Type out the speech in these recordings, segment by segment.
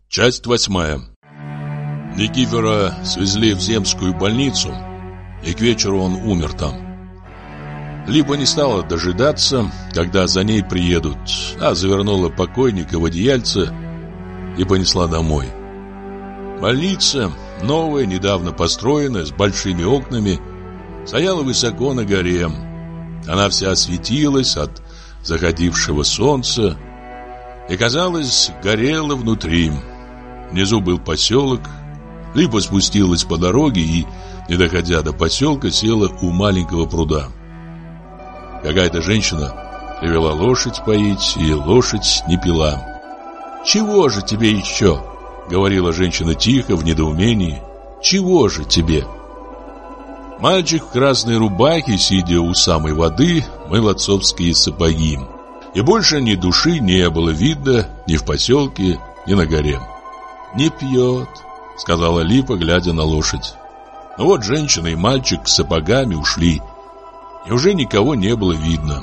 Часть 8. Никифора свезли в земскую больницу, и к вечеру он умер там. Липа не стала дожидаться, когда за ней приедут, а завернула покойника в одеяльце и понесла домой. Больница, новая, недавно построенная, с большими окнами, стояла высоко на горе. Она вся светилась от заходившего солнца и, казалось, горела внутри. Внизу был поселок. Липа спустилась по дороге и, не доходя до поселка, села у маленького пруда. Какая-то женщина привела лошадь поить, и лошадь не пила. «Чего же тебе еще?» — говорила женщина тихо, в недоумении. «Чего же тебе?» Мальчик в красной рубахе, сидя у самой воды, мыл отцовские сапоги. И больше ни души не было видно ни в поселке, ни на горе. «Не пьет», — сказала Липа, глядя на лошадь. Но вот женщина и мальчик с сапогами ушли, и уже никого не было видно.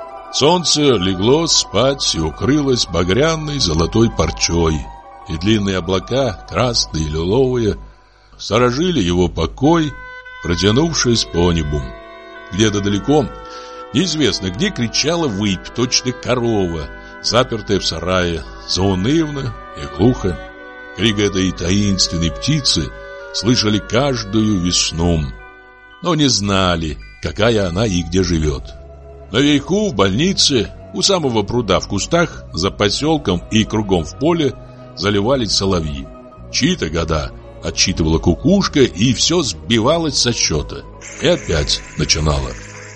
Солнце легло спать и укрылось багряной золотой парчой, и длинные облака, красные и лиловые, сторожили его покой, протянувшись по небу. Где-то далеко, неизвестно где, кричала выпь, точно корова, запертая в сарае, заунывно и глухо. Крик этой таинственной птицы слышали каждую весну, но не знали, какая она и где живет. Наверху, в больнице, у самого пруда в кустах, за поселком и кругом в поле заливались соловьи. Чьи-то года отсчитывала кукушка, и все сбивалось со счета. И опять начинала.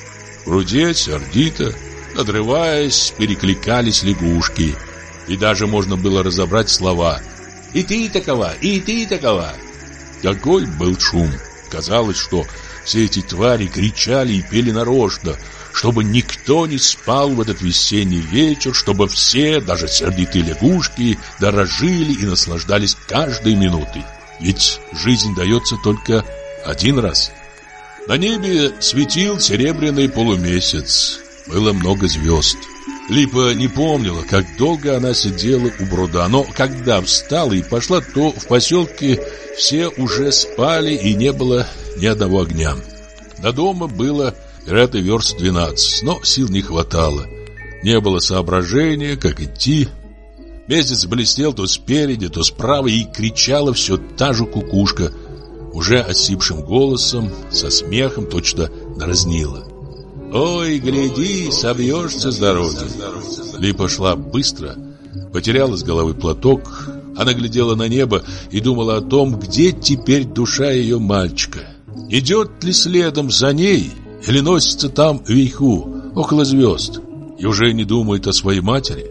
В пруде сердито, надрываясь, перекликались лягушки, и даже можно было разобрать слова «И ты такова, и ты такова». Какой был шум! Казалось, что все эти твари кричали и пели нарочно, чтобы никто не спал в этот весенний вечер, чтобы все, даже сердитые лягушки, дорожили и наслаждались каждой минутой. Ведь жизнь дается только один раз. На небе светил серебряный полумесяц. Было много звезд. Липа не помнила, как долго она сидела у пруда, но когда встала и пошла, то в поселке все уже спали и не было ни одного огня. До дома было, вероятно, верст 12, но сил не хватало. Не было соображения, как идти. Месяц блестел то спереди, то справа, и кричала все та же кукушка, уже осипшим голосом, со смехом, точно дразнила. «Ой, гляди, собьешься с дороги!» Липа шла быстро, потеряла с головы платок. Она глядела на небо и думала о том, где теперь душа ее мальчика. Идет ли следом за ней или носится там вверху, около звезд, и уже не думает о своей матери?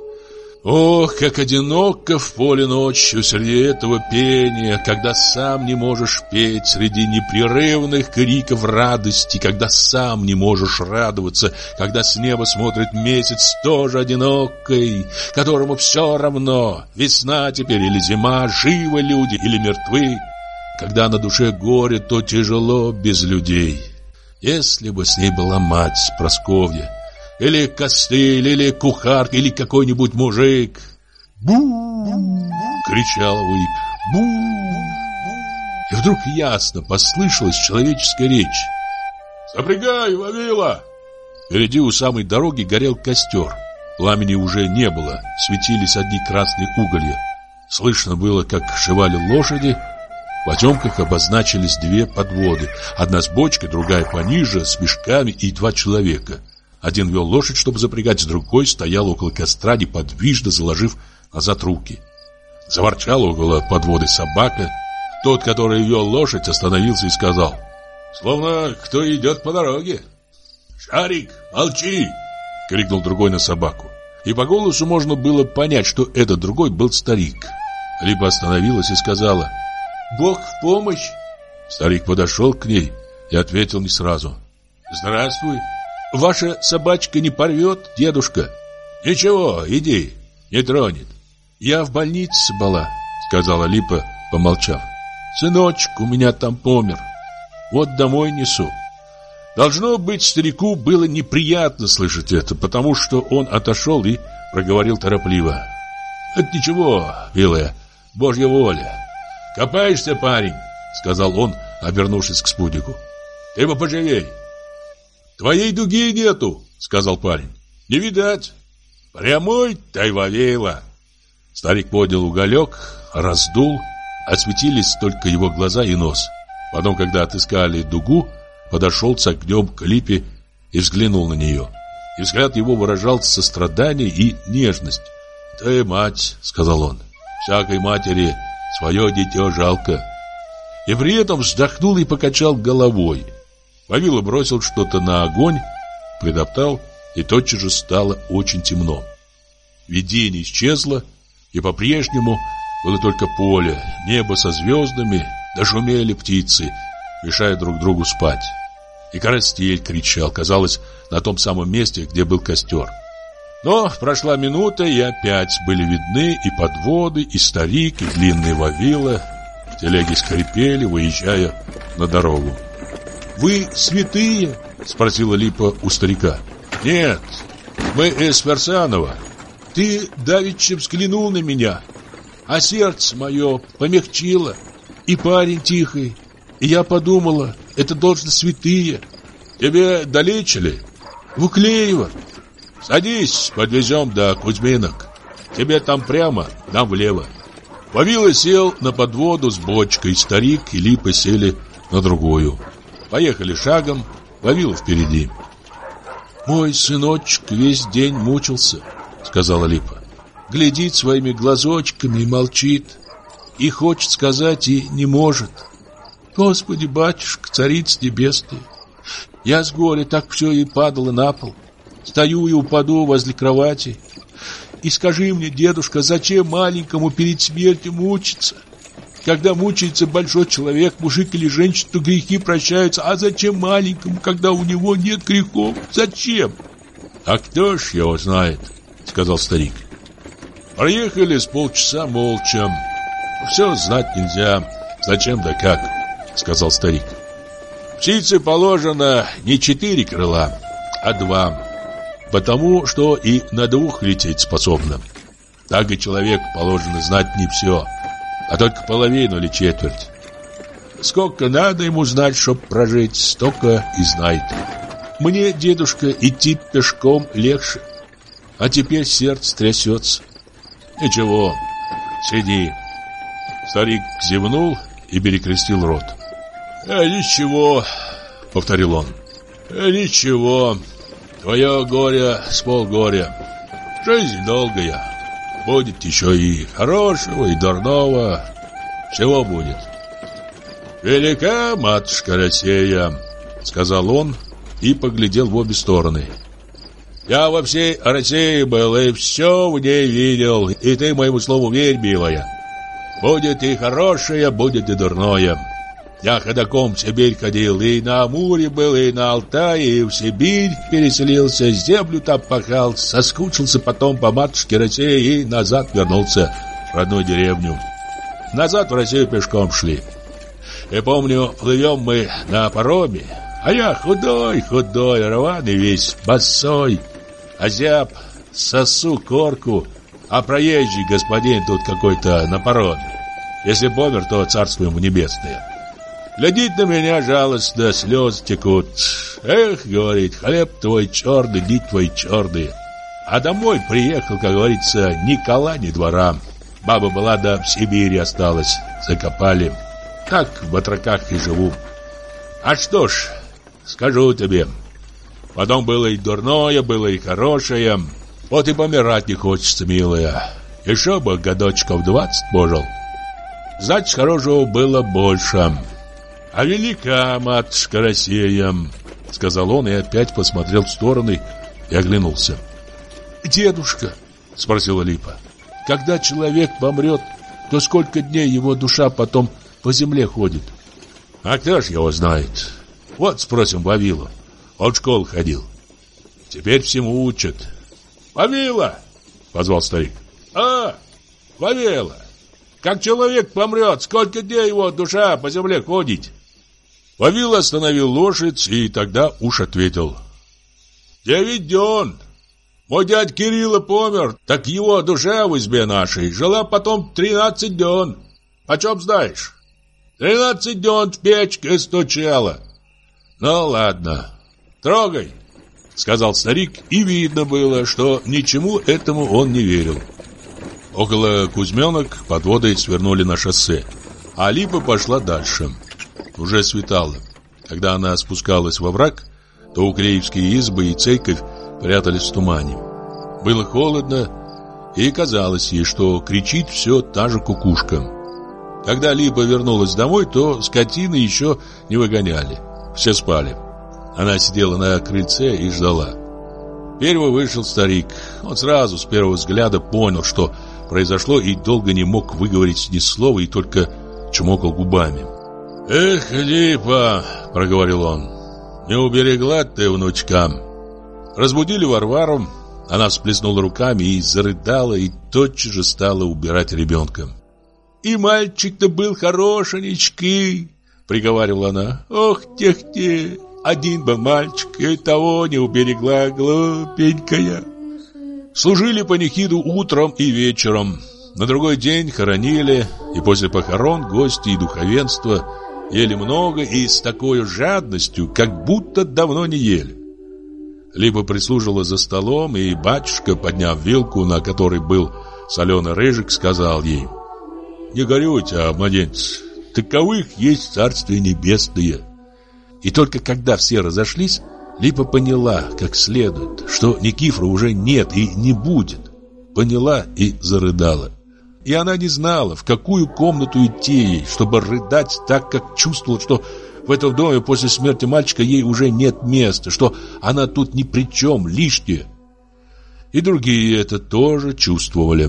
Ох, как одиноко в поле ночью среди этого пения, когда сам не можешь петь среди непрерывных криков радости, когда сам не можешь радоваться, когда с неба смотрит месяц тоже одинокий, которому все равно, весна теперь или зима, живы люди или мертвы. Когда на душе горе, то тяжело без людей. Если бы с ней была мать Просковья, или костыль, или кухарка, или какой-нибудь мужик. «Бу!» — кричала выпь. «Бу!» И вдруг ясно послышалась человеческая речь. «Запрягай, Вавила!» Впереди у самой дороги горел костер. Пламени уже не было, светились одни красные уголья. Слышно было, как жевали лошади. В потемках обозначились две подводы. Одна с бочкой, другая пониже, с мешками, и два человека. Один вел лошадь, чтобы запрягать, другой стоял около костра, неподвижно заложив назад руки. Заворчала около подводы собака. Тот, который вел лошадь, остановился и сказал, словно кто идет по дороге. «Шарик, молчи!» — крикнул другой на собаку. И по голосу можно было понять, что этот другой был старик. Липа остановилась и сказала, «Бог в помощь!» Старик подошел к ней и ответил не сразу. «Здравствуй! Ваша собачка не порвет, дедушка?» «Ничего, иди, не тронет». «Я в больнице была», — сказала Липа, помолчав. «Сыночек у меня там помер. Вот домой несу». Должно быть, старику было неприятно слышать это, потому что он отошел и проговорил торопливо. «Это ничего, милая, Божья воля. Копаешься, парень, сказал он, обернувшись к спутнику. Ты бы поживей. Твоей дуги нету, сказал парень. Не видать. Прямой Тайвавейла. Старик поднял уголек, раздул, осветились только его глаза и нос. Потом, когда отыскали дугу, подошел с огнем к Липе и взглянул на нее. И взгляд его выражал сострадание и нежность. «Ты мать», — сказал он, — «всякой матери свое дитё жалко». И при этом вздохнул и покачал головой. Вавила бросил что-то на огонь, притоптал, и тотчас же стало очень темно. Видение исчезло, и по-прежнему было только поле, небо со звездами, да шумели птицы, мешая друг другу спать. И Карастель кричал, казалось, на том самом месте, где был костер. Но прошла минута, и опять были видны и подводы, и старик, и длинные Вавила. Телеги скрипели, выезжая на дорогу. «Вы святые?» — спросила Липа у старика. «Нет, мы из Ферсанова. Ты давеча взглянул на меня, а сердце мое помягчило, и парень тихий. И я подумала, это должно святые. Тебе далече ли? В Уклеево. Садись, подвезем до Кузьминок. Тебе там прямо, нам влево». Вавила сел на подводу с бочкой, старик и Липа сели на другую. Поехали шагом, Вавила впереди. «Мой сыночек весь день мучился», — сказала Липа. «Глядит своими глазочками и молчит. И хочет сказать, и не может. Господи, батюшка, царица небесная, я с горя так все и падала на пол. Стою и упаду возле кровати. И скажи мне, дедушка, зачем маленькому перед смертью мучиться? Когда мучается большой человек, мужик или женщина, то грехи прощаются. А зачем маленькому, когда у него нет грехов? Зачем?» «А кто ж его знает?» — сказал старик. «Проехали с полчаса молча. Все знать нельзя. Зачем да как?» — сказал старик. «Птице положено не 4 крыла, а 2. Потому что и на 2 лететь способна. Так и человеку положено знать не все, а только половину или четверть. Сколько надо ему знать, чтоб прожить, столько и знает. Мне, дедушка, идти пешком легче, а теперь сердце трясется. Ничего, сиди». Старик зевнул и перекрестил рот. «Ничего», — повторил он, — «ничего. Твое горе с полгоря. Жизнь долгая. Будет еще и хорошего, и дурного. Всего будет». «Велика матушка Россия», — сказал он и поглядел в обе стороны. «Я во всей России был и все в ней видел, и ты моему слову верь, милая. Будет и хорошее, будет и дурное. Я ходоком в Сибирь ходил, и на Амуре был, и на Алтае, и в Сибирь переселился, землю там пахал, соскучился потом по матушке России и назад вернулся в родную деревню. Назад в Россию пешком шли. И помню, плывем мы на пароме, а я худой, рваный весь, босой, озяб, сосу корку, а проезжий господин тут какой-то на пароме. Если помер, то царство ему небесное. Глядит на меня жалостно, слезы текут. Эх, говорит, хлеб твой черный, дить твои черные. А домой приехал, как говорится, ни кола, ни двора. Баба была, да в Сибири осталась, закопали. Так в батраках и живу. А что ж, скажу тебе, потом было и дурное, было и хорошее. Вот и помирать не хочется, милая. Еще бы годочков 20 пожил. Значит, хорошего было больше. «А велика матушка Россия», — сказал он и опять посмотрел в стороны и оглянулся. «Дедушка», — спросила Липа, — «когда человек помрет, то сколько дней его душа потом по земле ходит?» «А кто ж его знает? Вот спросим Вавилу. Он в школу ходил. Теперь всему учат». «Вавила!» — позвал старик. «А, Вавила! Как человек помрет, сколько дней его душа по земле ходит?» Вавила остановил лошадь и тогда уж ответил: 9 дён. Мой дядь Кирилла помер, так его душа в избе нашей жила потом 13 дён. Почем знаешь? 13 дён в печке стучала. Ну ладно, трогай, сказал старик, и видно было, что ничему этому он не верил. Около Кузьмёнок подводы свернули на шоссе, а Липа пошла дальше. Уже светало. Когда она спускалась во враг, то укреевские избы и церковь прятались в тумане. Было холодно, и казалось ей, что кричит все та же кукушка. Когда Липа вернулась домой, то скотины еще не выгоняли. Все спали. Она сидела на крыльце и ждала. Первый вышел старик. Он сразу с первого взгляда понял, что произошло, и долго не мог выговорить ни слова, и только чмокал губами. «Эх, Липа!» — проговорил он. «Не уберегла ты внучка». Разбудили Варвару. Она всплеснула руками и зарыдала, и тотчас же стала убирать ребенка. «И мальчик-то был хорошенечкий», — приговаривала она. «Ох, тех-те, один бы мальчик, и того не уберегла, глупенькая». Служили панихиду утром и вечером. На другой день хоронили, и после похорон гости и духовенство ели много и с такой жадностью, как будто давно не ели. Либо прислужила за столом, и батюшка, подняв вилку, на которой был соленый рыжик, сказал ей: «Не горюйте, младенец, таковых есть Царствие Небесное». И только когда все разошлись, Липа поняла, как следует, что Никифора уже нет и не будет. Поняла и зарыдала. И она не знала, в какую комнату идти ей, чтобы рыдать так, как чувствовала, что в этом доме после смерти мальчика ей уже нет места, что она тут ни при чем, лишняя. И другие это тоже чувствовали.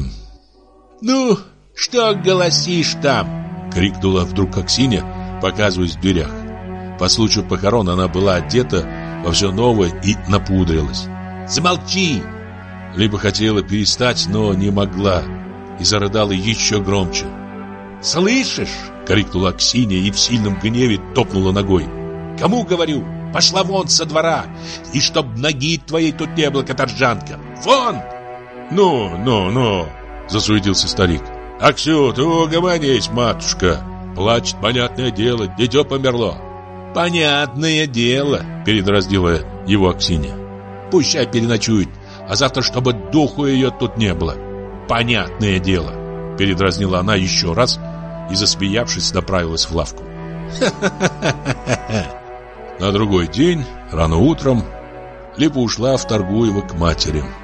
«Ну, что голосишь там?» — крикнула вдруг Аксинья, показываясь в дверях. По случаю похорон она была одета во все новое и напудрилась. «Замолчи!» Либо хотела перестать, но не могла, и зарыдала еще громче. «Слышишь?» — крикнула Аксинья и в сильном гневе топнула ногой. «Кому говорю? Пошла вон со двора, и чтоб ноги твоей тут не было, каторжанка! Вон!» «Ну!» — засуетился старик. «Аксю, ты угомонись, матушка! Плачет, понятное дело, дитё померло!» «Понятное дело!» — передразнила его Аксинья. «Пущай переночует, а завтра, чтобы духу ее тут не было!» «Понятное дело!» — передразнила она еще раз и, засмеявшись, направилась в лавку. На другой день, рано утром, Липа ушла в Торгуево к матери.